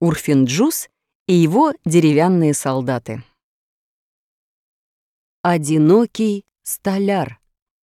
Урфин-Джюс и его деревянные солдаты. Одинокий столяр.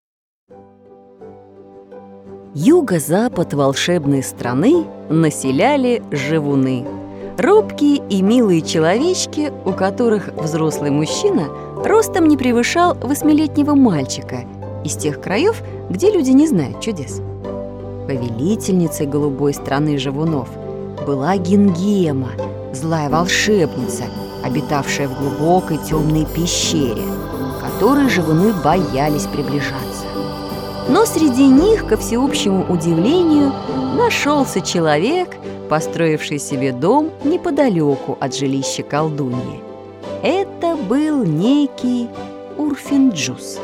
Юго-запад волшебной страны населяли живуны. Робкие и милые человечки, у которых взрослый мужчина ростом не превышал 8-летнего мальчика, из тех краев, где люди не знают чудес. Повелительницей голубой страны живунов была Гингема, злая волшебница, обитавшая в глубокой темной пещере, к которой живуны боялись приближаться. Но среди них, ко всеобщему удивлению, нашелся человек, построивший себе дом неподалеку от жилища колдуньи. Это был некий Урфин-Джюс.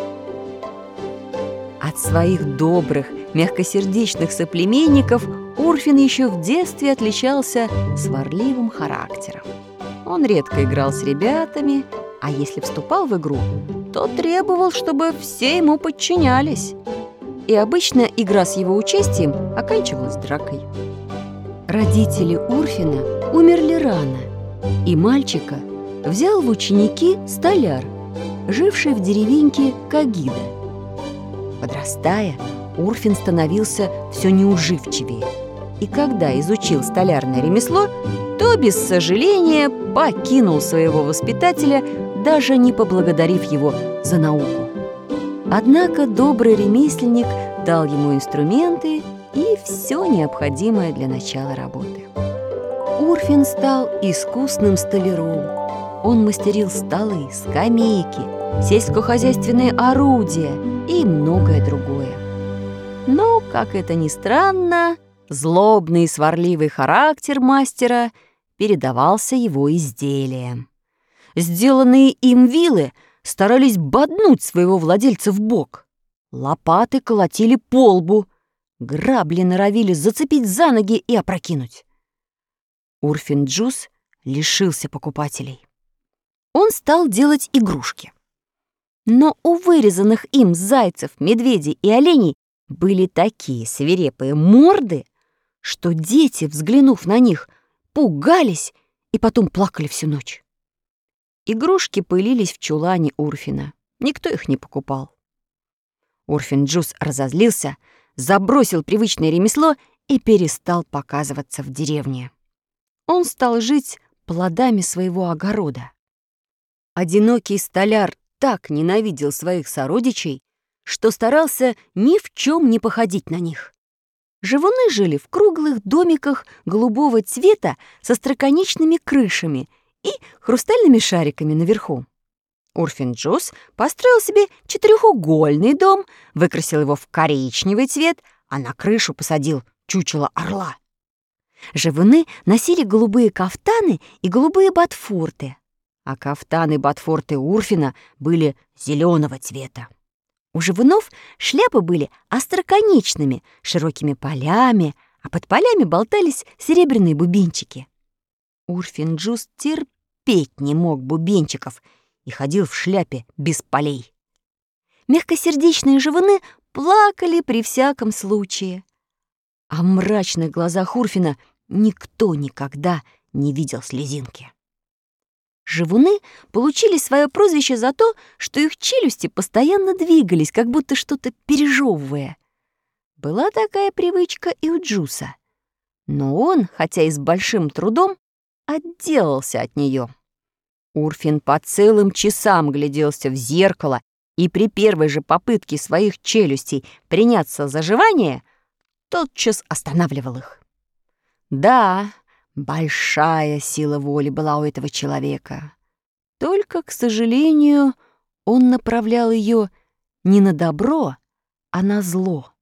От своих добрых, мягкосердечных соплеменников Урфин еще в детстве отличался сварливым характером. Он редко играл с ребятами, а если вступал в игру, то требовал, чтобы все ему подчинялись. И обычно игра с его участием оканчивалась дракой. Родители Урфина умерли рано, и мальчика взял в ученики столяр, живший в деревеньке Кагида. Подрастая, Урфин становился все неуживчивее, и когда изучил столярное ремесло, то без сожаления покинул своего воспитателя, даже не поблагодарив его за науку. Однако добрый ремесленник дал ему инструменты и все необходимое для начала работы. Урфин стал искусным столяром. Он мастерил столы, скамейки, сельскохозяйственные орудия и многое другое. Но, как это ни странно, злобный и сварливый характер мастера передавался его изделиям. Сделанные им вилы старались боднуть своего владельца в бок. Лопаты колотили по лбу, грабли норовили зацепить за ноги и опрокинуть. Урфин-Джюс лишился покупателей. Он стал делать игрушки. Но у вырезанных им зайцев, медведей и оленей были такие свирепые морды, что дети, взглянув на них, пугались и потом плакали всю ночь. Игрушки пылились в чулане Урфина. Никто их не покупал. Урфин-Джюс разозлился, забросил привычное ремесло и перестал показываться в деревне. Он стал жить плодами своего огорода. Одинокий столяр так ненавидел своих сородичей, что старался ни в чем не походить на них. Живуны жили в круглых домиках голубого цвета со строконечными крышами и хрустальными шариками наверху. Урфин-Джюс построил себе четырехугольный дом, выкрасил его в коричневый цвет, а на крышу посадил чучело орла. Живуны носили голубые кафтаны и голубые ботфорты, а кафтаны и ботфорты Урфина были зеленого цвета. У живунов шляпы были остроконечными, широкими полями, а под полями болтались серебряные бубенчики. Урфин-Джюс терпеть не мог бубенчиков и ходил в шляпе без полей. Мягкосердечные живуны плакали при всяком случае, а в мрачных глазах Урфина никто никогда не видел слезинки. Живуны получили свое прозвище за то, что их челюсти постоянно двигались, как будто что-то пережевывая. Была такая привычка и у Джюса, но он, хотя и с большим трудом, отделался от нее. Урфин по целым часам гляделся в зеркало и при первой же попытке своих челюстей приняться за жевание тотчас останавливал их. Да, большая сила воли была у этого человека. Только, к сожалению, он направлял ее не на добро, а на зло.